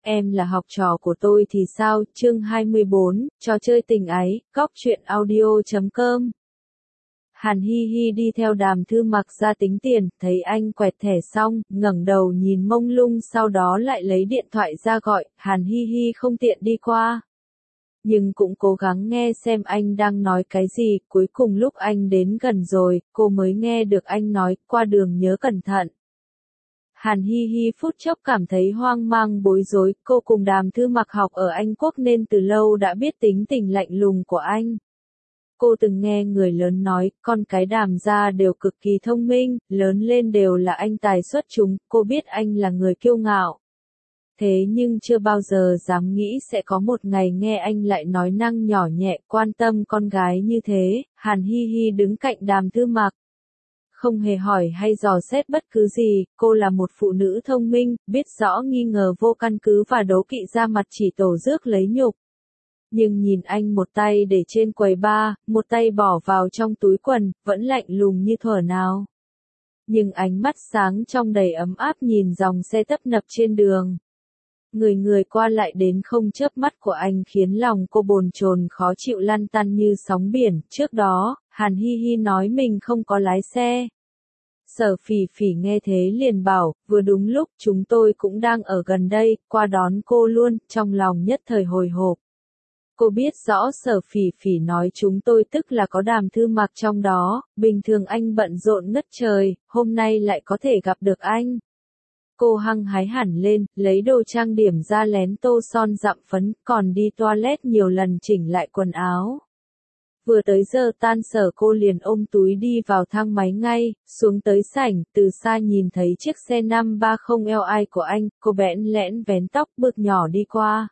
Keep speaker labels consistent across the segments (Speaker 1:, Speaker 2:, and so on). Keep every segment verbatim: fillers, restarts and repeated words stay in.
Speaker 1: em là học trò của tôi thì sao? Chương hai mươi bốn, trò chơi tình ái, góc truyện audio chấm com. Hàn Hi Hi đi theo Đàm Thư Mặc ra tính tiền, thấy anh quẹt thẻ xong, ngẩng đầu nhìn mông lung, sau đó lại lấy điện thoại ra gọi. Hàn Hi Hi không tiện đi qua, nhưng cũng cố gắng nghe xem anh đang nói cái gì. Cuối cùng lúc anh đến gần rồi, cô mới nghe được anh nói, qua đường nhớ cẩn thận. Hàn Hi Hi phút chốc cảm thấy hoang mang bối rối, cô cùng Đàm Thư Mặc học ở Anh Quốc nên từ lâu đã biết tính tình lạnh lùng của anh. Cô từng nghe người lớn nói, con cái Đàm gia đều cực kỳ thông minh, lớn lên đều là anh tài xuất chúng, cô biết anh là người kiêu ngạo. Thế nhưng chưa bao giờ dám nghĩ sẽ có một ngày nghe anh lại nói năng nhỏ nhẹ, quan tâm con gái như thế. Hàn Hi Hi đứng cạnh Đàm Thư Mặc, không hề hỏi hay dò xét bất cứ gì, cô là một phụ nữ thông minh, biết rõ nghi ngờ vô căn cứ và đố kỵ ra mặt chỉ tổ rước lấy nhục. Nhưng nhìn anh một tay để trên quầy bar, một tay bỏ vào trong túi quần, vẫn lạnh lùng như thuở nào. Nhưng ánh mắt sáng trong đầy ấm áp nhìn dòng xe tấp nập trên đường. Người người qua lại đến không chớp mắt của anh khiến lòng cô bồn chồn khó chịu lăn tăn như sóng biển. Trước đó, Hàn Hi Hi nói mình không có lái xe. Sở Phỉ Phỉ nghe thế liền bảo, vừa đúng lúc chúng tôi cũng đang ở gần đây, qua đón cô luôn, trong lòng nhất thời hồi hộp. Cô biết rõ Sở Phỉ Phỉ nói chúng tôi tức là có Đàm Thư Mặc trong đó, bình thường anh bận rộn ngất trời, hôm nay lại có thể gặp được anh. Cô hăng hái hẳn lên, lấy đồ trang điểm ra lén tô son dặm phấn, còn đi toilet nhiều lần chỉnh lại quần áo. Vừa tới giờ tan sở cô liền ôm túi đi vào thang máy ngay, xuống tới sảnh, từ xa nhìn thấy chiếc xe năm ba không L I của anh, cô bẽn lẽn vén tóc bước nhỏ đi qua.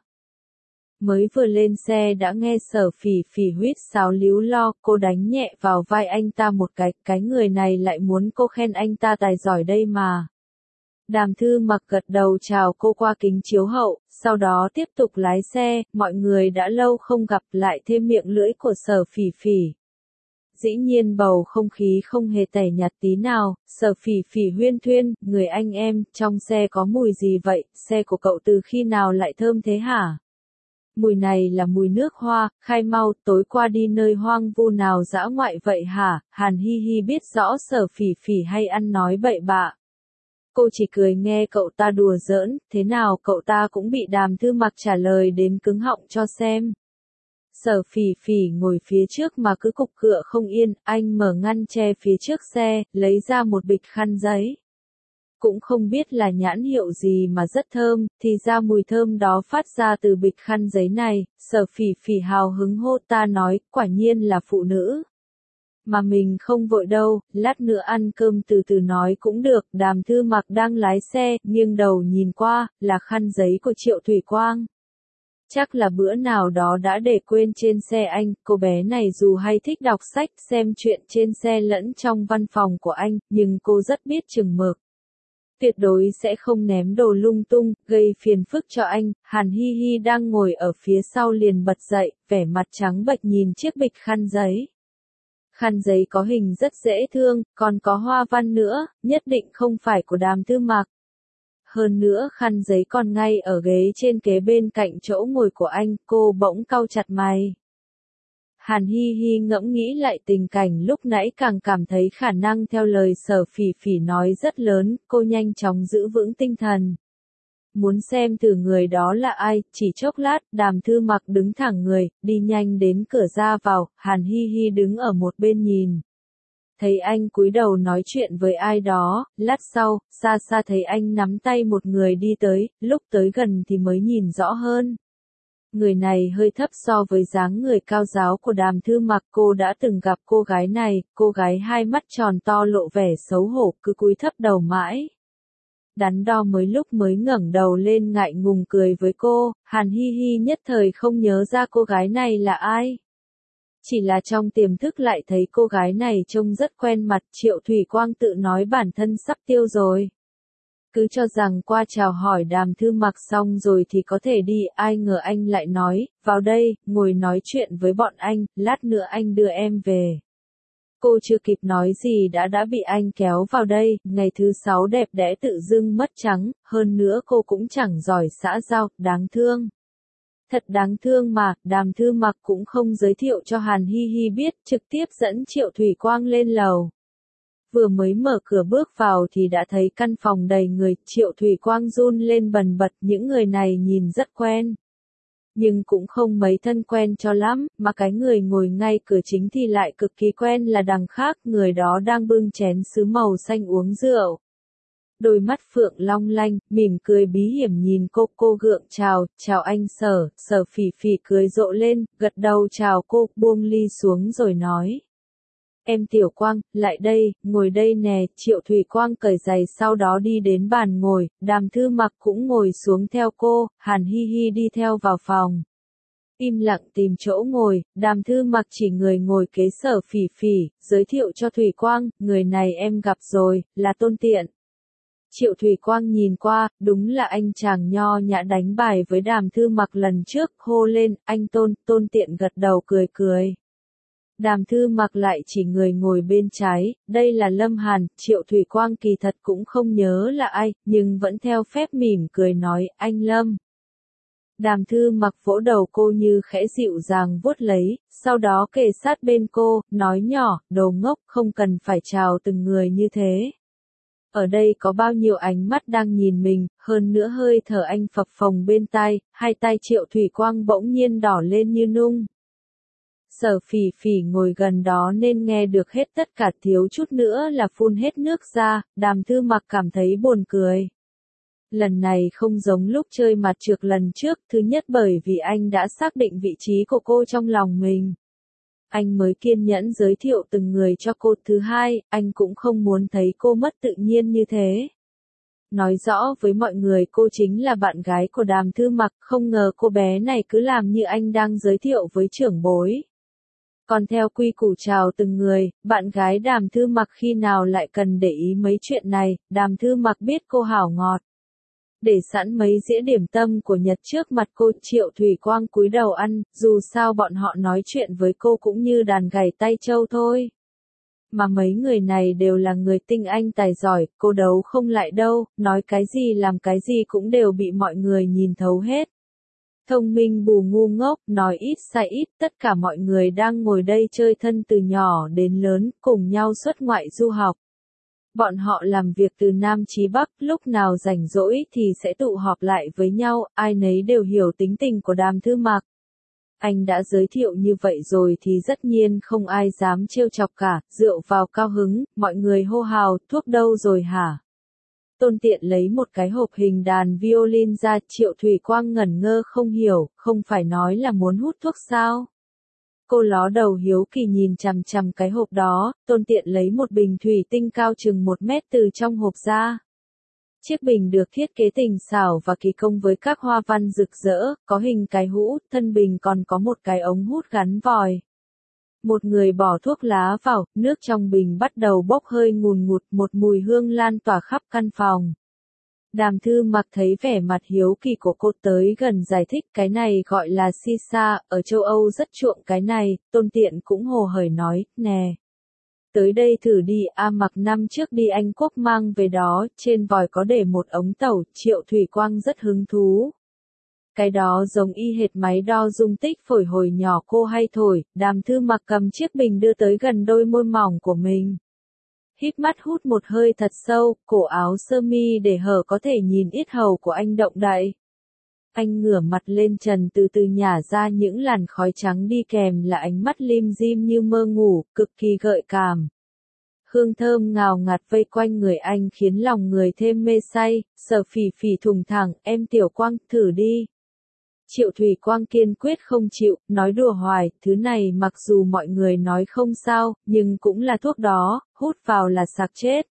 Speaker 1: Mới vừa lên xe đã nghe Sở Phỉ Phỉ huýt sáo líu lo, cô đánh nhẹ vào vai anh ta một cái, cái người này lại muốn cô khen anh ta tài giỏi đây mà. Đàm Thư Mặc gật đầu chào cô qua kính chiếu hậu, sau đó tiếp tục lái xe. Mọi người đã lâu không gặp, lại thêm miệng lưỡi của Sở Phỉ Phỉ. Dĩ nhiên bầu không khí không hề tẻ nhạt tí nào. Sở Phỉ Phỉ huyên thuyên, người anh em, trong xe có mùi gì vậy, xe của cậu từ khi nào lại thơm thế hả? Mùi này là mùi nước hoa, khai mau, tối qua đi nơi hoang vu nào dã ngoại vậy hả? Hàn Hi Hi biết rõ Sở Phỉ Phỉ hay ăn nói bậy bạ. Cô chỉ cười nghe cậu ta đùa giỡn, thế nào cậu ta cũng bị Đàm Thư Mặc trả lời đến cứng họng cho xem. Sở Phỉ Phỉ ngồi phía trước mà cứ cục cựa không yên, anh mở ngăn che phía trước xe, lấy ra một bịch khăn giấy. Cũng không biết là nhãn hiệu gì mà rất thơm, thì ra mùi thơm đó phát ra từ bịch khăn giấy này. Sở Phỉ Phỉ hào hứng hô ta nói, quả nhiên là phụ nữ. Mà mình không vội đâu, lát nữa ăn cơm từ từ nói cũng được. Đàm Thư Mặc đang lái xe, nghiêng đầu nhìn qua, là khăn giấy của Triệu Thủy Quang. Chắc là bữa nào đó đã để quên trên xe anh. Cô bé này dù hay thích đọc sách, xem chuyện trên xe lẫn trong văn phòng của anh, nhưng cô rất biết chừng mực. Tuyệt đối sẽ không ném đồ lung tung, gây phiền phức cho anh. Hàn Hi Hi đang ngồi ở phía sau liền bật dậy, vẻ mặt trắng bệch nhìn chiếc bịch khăn giấy. Khăn giấy có hình rất dễ thương, còn có hoa văn nữa, nhất định không phải của Đàm Thư Mặc. Hơn nữa khăn giấy còn ngay ở ghế trên kế bên cạnh chỗ ngồi của anh, cô bỗng cau chặt mày. Hàn Hi Hi ngẫm nghĩ lại tình cảnh lúc nãy càng cảm thấy khả năng theo lời Sở Phỉ Phỉ nói rất lớn, cô nhanh chóng giữ vững tinh thần. Muốn xem thử người đó là ai, chỉ chốc lát, Đàm Thư Mặc đứng thẳng người, đi nhanh đến cửa ra vào. Hàn Hi Hi đứng ở một bên nhìn. Thấy anh cúi đầu nói chuyện với ai đó, lát sau, xa xa thấy anh nắm tay một người đi tới, lúc tới gần thì mới nhìn rõ hơn. Người này hơi thấp so với dáng người cao ráo của Đàm Thư Mặc, cô đã từng gặp cô gái này, cô gái hai mắt tròn to lộ vẻ xấu hổ, cứ cúi thấp đầu mãi. Đắn đo mới lúc mới ngẩng đầu lên ngại ngùng cười với cô. Hàn Hi Hi nhất thời không nhớ ra cô gái này là ai. Chỉ là trong tiềm thức lại thấy cô gái này trông rất quen mặt. Triệu Thủy Quang tự nói bản thân sắp tiêu rồi. Cứ cho rằng qua chào hỏi Đàm Thư Mặc xong rồi thì có thể đi, ai ngờ anh lại nói, vào đây, ngồi nói chuyện với bọn anh, lát nữa anh đưa em về. Cô chưa kịp nói gì đã đã bị anh kéo vào đây, ngày thứ sáu đẹp đẽ tự dưng mất trắng, hơn nữa cô cũng chẳng giỏi xã giao, đáng thương. Thật đáng thương mà, Đàm Thư Mặc cũng không giới thiệu cho Hàn Hi Hi biết, trực tiếp dẫn Triệu Thủy Quang lên lầu. Vừa mới mở cửa bước vào thì đã thấy căn phòng đầy người, Triệu Thủy Quang run lên bần bật, những người này nhìn rất quen. Nhưng cũng không mấy thân quen cho lắm, mà cái người ngồi ngay cửa chính thì lại cực kỳ quen là đằng khác, người đó đang bưng chén sứ màu xanh uống rượu. Đôi mắt phượng long lanh, mỉm cười bí hiểm nhìn cô, cô gượng chào, chào anh Sở, Sở Phỉ Phỉ cười rộ lên, gật đầu chào cô, buông ly xuống rồi nói. Em Tiểu Quang, lại đây, ngồi đây nè, Triệu Thủy Quang cởi giày sau đó đi đến bàn ngồi, Đàm Thư Mặc cũng ngồi xuống theo cô, Hàn Hi Hi đi theo vào phòng. Im lặng tìm chỗ ngồi, Đàm Thư Mặc chỉ người ngồi kế Sở Phỉ Phỉ, giới thiệu cho Thủy Quang, người này em gặp rồi, là Tôn Tiện. Triệu Thủy Quang nhìn qua, đúng là anh chàng nho nhã đánh bài với Đàm Thư Mặc lần trước, hô lên, anh Tôn, Tôn Tiện gật đầu cười cười. Đàm Thư Mặc lại chỉ người ngồi bên trái, đây là Lâm Hàn, Triệu Thủy Quang kỳ thật cũng không nhớ là ai, nhưng vẫn theo phép mỉm cười nói, anh Lâm. Đàm Thư Mặc vỗ đầu cô như khẽ dịu dàng vuốt lấy, sau đó kề sát bên cô, nói nhỏ, đồ ngốc, không cần phải chào từng người như thế. Ở đây có bao nhiêu ánh mắt đang nhìn mình, hơn nữa hơi thở anh phập phồng bên tai, hai tay Triệu Thủy Quang bỗng nhiên đỏ lên như nung. Sở Phỉ Phỉ ngồi gần đó nên nghe được hết tất cả, thiếu chút nữa là phun hết nước ra, Đàm Thư Mặc cảm thấy buồn cười. Lần này không giống lúc chơi mặt trược lần trước, thứ nhất bởi vì anh đã xác định vị trí của cô trong lòng mình. Anh mới kiên nhẫn giới thiệu từng người cho cô, thứ hai, anh cũng không muốn thấy cô mất tự nhiên như thế. Nói rõ với mọi người cô chính là bạn gái của Đàm Thư Mặc, không ngờ cô bé này cứ làm như anh đang giới thiệu với trưởng bối. Còn theo quy củ chào từng người, bạn gái Đàm Thư Mặc khi nào lại cần để ý mấy chuyện này, Đàm Thư Mặc biết cô hảo ngọt. Để sẵn mấy dĩa điểm tâm của Nhật trước mặt cô, Triệu Thủy Quang cúi đầu ăn, dù sao bọn họ nói chuyện với cô cũng như đàn gảy tay trâu thôi. Mà mấy người này đều là người tinh anh tài giỏi, cô đấu không lại đâu, nói cái gì làm cái gì cũng đều bị mọi người nhìn thấu hết. Thông minh bù ngu ngốc, nói ít sai ít, tất cả mọi người đang ngồi đây chơi thân từ nhỏ đến lớn, cùng nhau xuất ngoại du học. Bọn họ làm việc từ Nam chí Bắc, lúc nào rảnh rỗi thì sẽ tụ họp lại với nhau, ai nấy đều hiểu tính tình của Đàm Thư Mặc. Anh đã giới thiệu như vậy rồi thì tất nhiên không ai dám trêu chọc cả, rượu vào cao hứng, mọi người hô hào, thuốc đâu rồi hả? Tôn Tiện lấy một cái hộp hình đàn violin ra, Triệu Thủy Quang ngẩn ngơ không hiểu, không phải nói là muốn hút thuốc sao? Cô ló đầu hiếu kỳ nhìn chằm chằm cái hộp đó, Tôn Tiện lấy một bình thủy tinh cao chừng một mét từ trong hộp ra. Chiếc bình được thiết kế tinh xảo và kỳ công với các hoa văn rực rỡ, có hình cái hũ, thân bình còn có một cái ống hút gắn vòi. Một người bỏ thuốc lá vào, nước trong bình bắt đầu bốc hơi ngùn ngụt, một mùi hương lan tỏa khắp căn phòng. Đàm Thư Mặc thấy vẻ mặt hiếu kỳ của cô tới gần giải thích, cái này gọi là shisha, ở châu Âu rất chuộng cái này. Tôn Tiện cũng hồ hởi nói, nè. Tới đây thử đi, A Mặc năm trước đi Anh Quốc mang về đó, trên vòi có để một ống tẩu, Triệu Thủy Quang rất hứng thú. Cái đó giống y hệt máy đo dung tích phổi hồi nhỏ cô hay thổi. Đàm Thư Mặc cầm chiếc bình đưa tới gần đôi môi mỏng của mình. Hít mắt hút một hơi thật sâu, cổ áo sơ mi để hở có thể nhìn yết hầu của anh động đậy. Anh ngửa mặt lên trần từ từ nhả ra những làn khói trắng đi kèm là ánh mắt lim dim như mơ ngủ, cực kỳ gợi cảm. Hương thơm ngào ngạt vây quanh người anh khiến lòng người thêm mê say. Sở Phỉ Phỉ thùng thẳng, em Tiểu Quang, thử đi. Triệu Thủy Quang kiên quyết không chịu, nói đùa hoài, thứ này mặc dù mọi người nói không sao, nhưng cũng là thuốc đó, hút vào là sạc chết.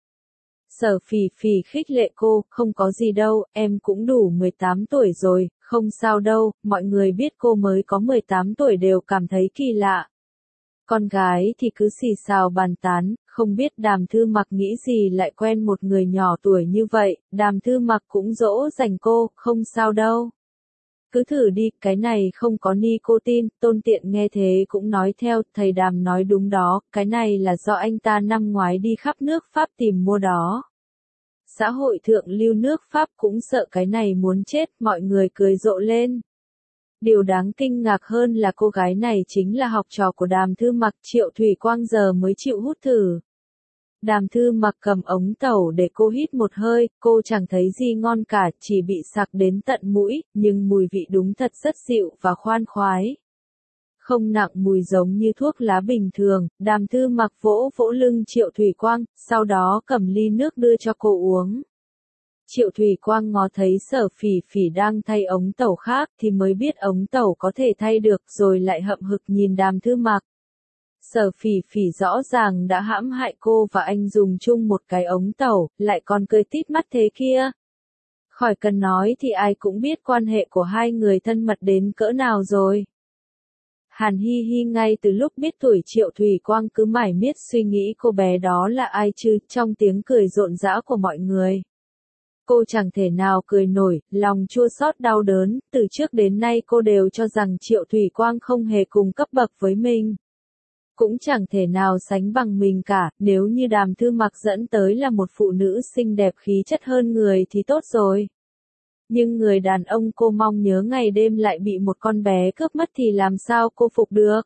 Speaker 1: Sở Phỉ Phỉ khích lệ cô, không có gì đâu, em cũng đủ mười tám tuổi rồi, không sao đâu, mọi người biết cô mới có mười tám tuổi đều cảm thấy kỳ lạ. Con gái thì cứ xì xào bàn tán, không biết Đàm Thư Mặc nghĩ gì lại quen một người nhỏ tuổi như vậy, Đàm Thư Mặc cũng dỗ dành cô, không sao đâu. Cứ thử đi, cái này không có nicotine. Tôn Tiện nghe thế cũng nói theo, thầy Đàm nói đúng đó, cái này là do anh ta năm ngoái đi khắp nước Pháp tìm mua đó. Xã hội thượng lưu nước Pháp cũng sợ cái này muốn chết, mọi người cười rộ lên. Điều đáng kinh ngạc hơn là cô gái này chính là học trò của Đàm Thư Mặc, Triệu Thủy Quang giờ mới chịu hút thử. Đàm Thư Mặc cầm ống tẩu để cô hít một hơi, cô chẳng thấy gì ngon cả, chỉ bị sặc đến tận mũi, nhưng mùi vị đúng thật rất dịu và khoan khoái. Không nặng mùi giống như thuốc lá bình thường. Đàm Thư Mặc vỗ vỗ lưng Triệu Thủy Quang, sau đó cầm ly nước đưa cho cô uống. Triệu Thủy Quang ngó thấy Sở Phỉ Phỉ đang thay ống tẩu khác thì mới biết ống tẩu có thể thay được, rồi lại hậm hực nhìn Đàm Thư Mặc. Sở Phỉ Phỉ rõ ràng đã hãm hại cô và anh dùng chung một cái ống tẩu, lại còn cười tít mắt thế kia. Khỏi cần nói thì ai cũng biết quan hệ của hai người thân mật đến cỡ nào rồi. Hàn Hi Hi ngay từ lúc biết tuổi Triệu Thủy Quang cứ mải miết suy nghĩ cô bé đó là ai chứ, trong tiếng cười rộn rã của mọi người. Cô chẳng thể nào cười nổi, lòng chua xót đau đớn, từ trước đến nay cô đều cho rằng Triệu Thủy Quang không hề cùng cấp bậc với mình. Cũng chẳng thể nào sánh bằng mình cả, nếu như Đàm Thư Mặc dẫn tới là một phụ nữ xinh đẹp khí chất hơn người thì tốt rồi. Nhưng người đàn ông cô mong nhớ ngày đêm lại bị một con bé cướp mất thì làm sao cô phục được?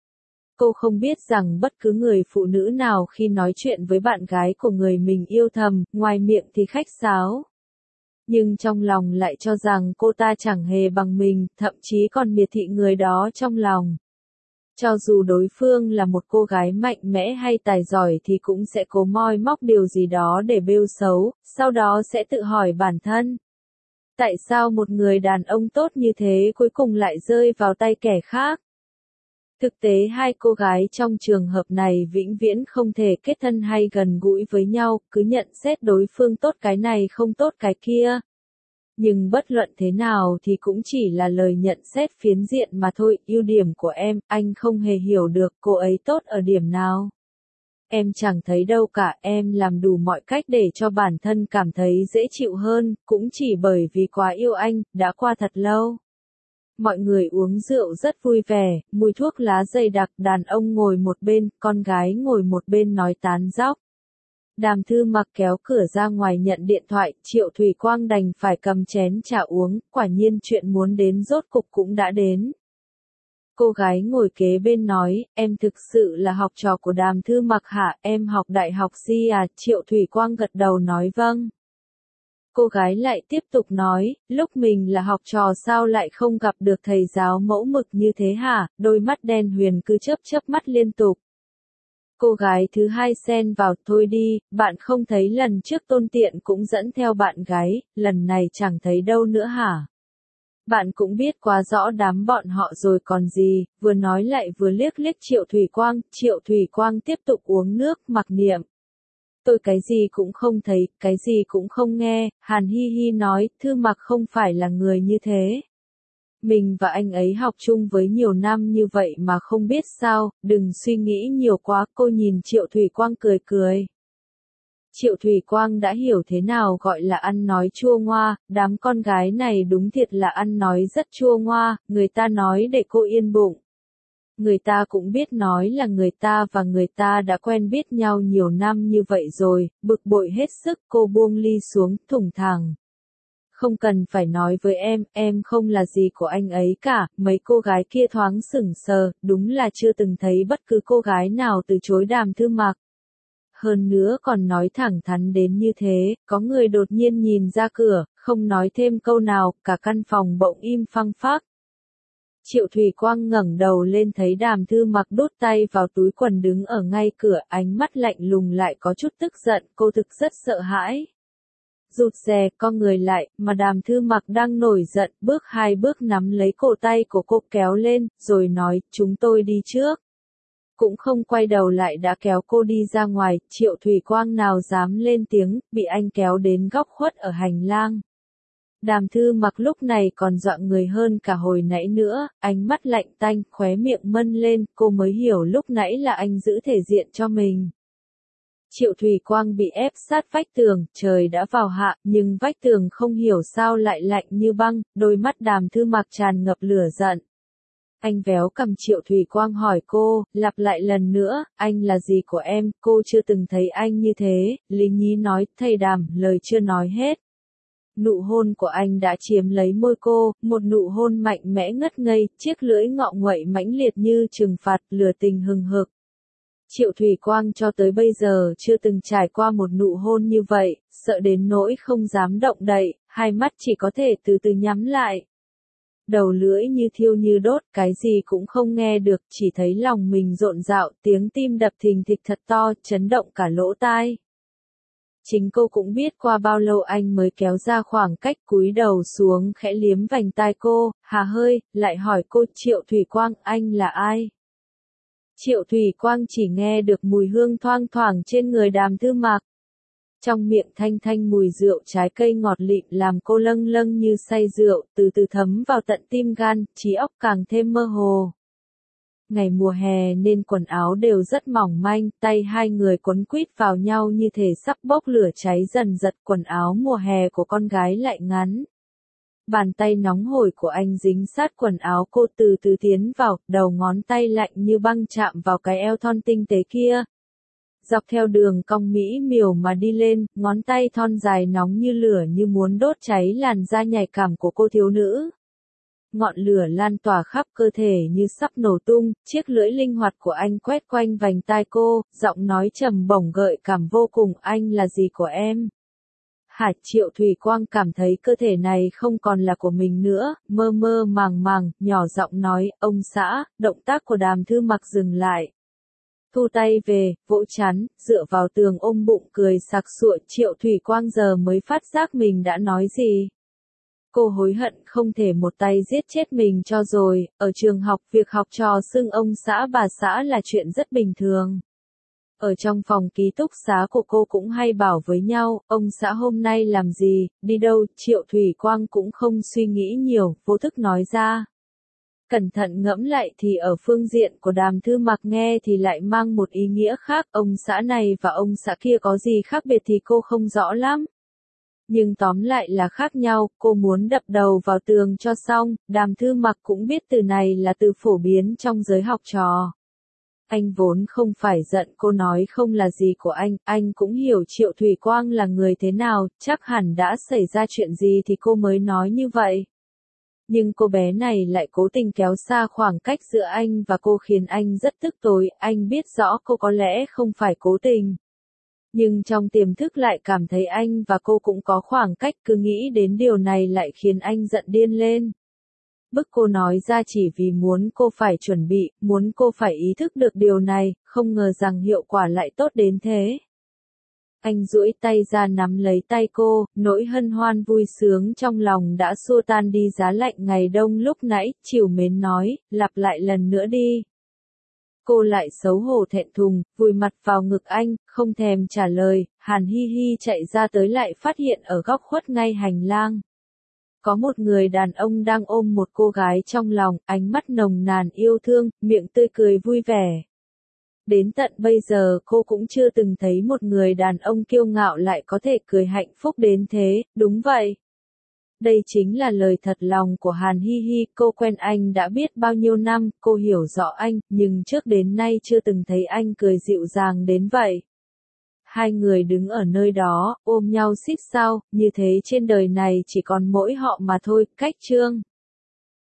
Speaker 1: Cô không biết rằng bất cứ người phụ nữ nào khi nói chuyện với bạn gái của người mình yêu thầm, ngoài miệng thì khách sáo. Nhưng trong lòng lại cho rằng cô ta chẳng hề bằng mình, thậm chí còn miệt thị người đó trong lòng. Cho dù đối phương là một cô gái mạnh mẽ hay tài giỏi thì cũng sẽ cố moi móc điều gì đó để bêu xấu, sau đó sẽ tự hỏi bản thân. Tại sao một người đàn ông tốt như thế cuối cùng lại rơi vào tay kẻ khác? Thực tế hai cô gái trong trường hợp này vĩnh viễn không thể kết thân hay gần gũi với nhau, cứ nhận xét đối phương tốt cái này không tốt cái kia. Nhưng bất luận thế nào thì cũng chỉ là lời nhận xét phiến diện mà thôi, ưu điểm của em, anh không hề hiểu được cô ấy tốt ở điểm nào. Em chẳng thấy đâu cả, em làm đủ mọi cách để cho bản thân cảm thấy dễ chịu hơn, cũng chỉ bởi vì quá yêu anh, đã qua thật lâu. Mọi người uống rượu rất vui vẻ, mùi thuốc lá dày đặc, đàn ông ngồi một bên, con gái ngồi một bên nói tán dóc. Đàm Thư Mặc kéo cửa ra ngoài nhận điện thoại, Triệu Thủy Quang đành phải cầm chén trà uống, quả nhiên chuyện muốn đến rốt cục cũng đã đến. Cô gái ngồi kế bên nói, em thực sự là học trò của Đàm Thư Mặc hả, em học đại học gì à, Triệu Thủy Quang gật đầu nói vâng. Cô gái lại tiếp tục nói, lúc mình là học trò sao lại không gặp được thầy giáo mẫu mực như thế hả, đôi mắt đen huyền cứ chớp chớp mắt liên tục. Cô gái thứ hai xen vào, thôi đi, bạn không thấy lần trước Tôn Tiện cũng dẫn theo bạn gái, lần này chẳng thấy đâu nữa hả? Bạn cũng biết quá rõ đám bọn họ rồi còn gì, vừa nói lại vừa liếc liếc Triệu Thủy Quang, Triệu Thủy Quang tiếp tục uống nước, mặc niệm. Tôi cái gì cũng không thấy, cái gì cũng không nghe, Hàn Hi Hi nói, Thư Mặc không phải là người như thế. Mình và anh ấy học chung với nhiều năm như vậy mà không biết sao, đừng suy nghĩ nhiều quá, cô nhìn Triệu Thủy Quang cười cười. Triệu Thủy Quang đã hiểu thế nào gọi là ăn nói chua ngoa, đám con gái này đúng thiệt là ăn nói rất chua ngoa, người ta nói để cô yên bụng. Người ta cũng biết nói là người ta và người ta đã quen biết nhau nhiều năm như vậy rồi, bực bội hết sức cô buông ly xuống, thủng thẳng. Không cần phải nói với em, em không là gì của anh ấy cả, mấy cô gái kia thoáng sững sờ, đúng là chưa từng thấy bất cứ cô gái nào từ chối Đàm Thư Mặc. Hơn nữa còn nói thẳng thắn đến như thế, có người đột nhiên nhìn ra cửa, không nói thêm câu nào, cả căn phòng bỗng im phăng phắc. Triệu Thủy Quang ngẩng đầu lên thấy Đàm Thư Mặc đút tay vào túi quần đứng ở ngay cửa, ánh mắt lạnh lùng lại có chút tức giận, cô thực rất sợ hãi. Rụt rè, co người lại, mà Đàm Thư Mặc đang nổi giận, bước hai bước nắm lấy cổ tay của cô kéo lên, rồi nói, chúng tôi đi trước. Cũng không quay đầu lại đã kéo cô đi ra ngoài, Triệu Thủy Quang nào dám lên tiếng, bị anh kéo đến góc khuất ở hành lang. Đàm Thư Mặc lúc này còn dọa người hơn cả hồi nãy nữa, ánh mắt lạnh tanh, khóe miệng mân lên, cô mới hiểu lúc nãy là anh giữ thể diện cho mình. Triệu Thủy Quang bị ép sát vách tường, trời đã vào hạ, nhưng vách tường không hiểu sao lại lạnh như băng, đôi mắt Đàm Thư Mặc tràn ngập lửa giận. Anh véo cầm Triệu Thủy Quang hỏi cô, lặp lại lần nữa, anh là gì của em, cô chưa từng thấy anh như thế, Lý Nhí nói, thầy Đàm, lời chưa nói hết. Nụ hôn của anh đã chiếm lấy môi cô, một nụ hôn mạnh mẽ ngất ngây, chiếc lưỡi ngọ nguậy mãnh liệt như trừng phạt, lửa tình hừng hực. Triệu Thủy Quang cho tới bây giờ chưa từng trải qua một nụ hôn như vậy, sợ đến nỗi không dám động đậy, hai mắt chỉ có thể từ từ nhắm lại. Đầu lưỡi như thiêu như đốt, cái gì cũng không nghe được, chỉ thấy lòng mình rộn rạo, tiếng tim đập thình thịch thật to, chấn động cả lỗ tai. Chính cô cũng biết qua bao lâu anh mới kéo ra khoảng cách, cúi đầu xuống khẽ liếm vành tai cô, hà hơi, lại hỏi cô, Triệu Thủy Quang, anh là ai? Triệu Thủy Quang chỉ nghe được mùi hương thoang thoảng trên người Đàm Thư Mặc. Trong miệng thanh thanh mùi rượu trái cây ngọt lịm làm cô lâng lâng như say rượu, từ từ thấm vào tận tim gan, trí óc càng thêm mơ hồ. Ngày mùa hè nên quần áo đều rất mỏng manh, tay hai người quấn quýt vào nhau như thể sắp bốc lửa cháy dần dật, quần áo mùa hè của con gái lại ngắn. Bàn tay nóng hổi của anh dính sát quần áo cô từ từ tiến vào, đầu ngón tay lạnh như băng chạm vào cái eo thon tinh tế kia. Dọc theo đường cong mỹ miều mà đi lên, ngón tay thon dài nóng như lửa như muốn đốt cháy làn da nhạy cảm của cô thiếu nữ. Ngọn lửa lan tỏa khắp cơ thể như sắp nổ tung, chiếc lưỡi linh hoạt của anh quét quanh vành tai cô, giọng nói trầm bổng gợi cảm vô cùng, anh là gì của em? Hải Triệu Thủy Quang cảm thấy cơ thể này không còn là của mình nữa, mơ mơ màng màng, nhỏ giọng nói, ông xã, động tác của Đàm Thư Mặc dừng lại. Thu tay về, vỗ chán, dựa vào tường ôm bụng cười sặc sụa, Triệu Thủy Quang giờ mới phát giác mình đã nói gì. Cô hối hận không thể một tay giết chết mình cho rồi, ở trường học việc học trò xưng ông xã bà xã là chuyện rất bình thường. Ở trong phòng ký túc xá của cô cũng hay bảo với nhau, ông xã hôm nay làm gì, đi đâu, Triệu Thủy Quang cũng không suy nghĩ nhiều, vô thức nói ra. Cẩn thận ngẫm lại thì ở phương diện của Đàm Thư Mặc nghe thì lại mang một ý nghĩa khác, ông xã này và ông xã kia có gì khác biệt thì cô không rõ lắm. Nhưng tóm lại là khác nhau, cô muốn đập đầu vào tường cho xong, Đàm Thư Mặc cũng biết từ này là từ phổ biến trong giới học trò. Anh vốn không phải giận cô nói không là gì của anh, anh cũng hiểu Triệu Thủy Quang là người thế nào, chắc hẳn đã xảy ra chuyện gì thì cô mới nói như vậy. Nhưng cô bé này lại cố tình kéo xa khoảng cách giữa anh và cô khiến anh rất tức tối, anh biết rõ cô có lẽ không phải cố tình. Nhưng trong tiềm thức lại cảm thấy anh và cô cũng có khoảng cách, cứ nghĩ đến điều này lại khiến anh giận điên lên. Bức cô nói ra chỉ vì muốn cô phải chuẩn bị, muốn cô phải ý thức được điều này, không ngờ rằng hiệu quả lại tốt đến thế. Anh duỗi tay ra nắm lấy tay cô, nỗi hân hoan vui sướng trong lòng đã xua tan đi giá lạnh ngày đông lúc nãy, trìu mến nói, lặp lại lần nữa đi. Cô lại xấu hổ thẹn thùng, vùi mặt vào ngực anh, không thèm trả lời, Hàn Hi Hi chạy ra tới lại phát hiện ở góc khuất ngay hành lang. Có một người đàn ông đang ôm một cô gái trong lòng, ánh mắt nồng nàn yêu thương, miệng tươi cười vui vẻ. Đến tận bây giờ cô cũng chưa từng thấy một người đàn ông kiêu ngạo lại có thể cười hạnh phúc đến thế, đúng vậy. Đây chính là lời thật lòng của Hàn Hi Hi, cô quen anh đã biết bao nhiêu năm, cô hiểu rõ anh, nhưng trước đến nay chưa từng thấy anh cười dịu dàng đến vậy. Hai người đứng ở nơi đó, ôm nhau xít sao, như thế trên đời này chỉ còn mỗi họ mà thôi, cách chương.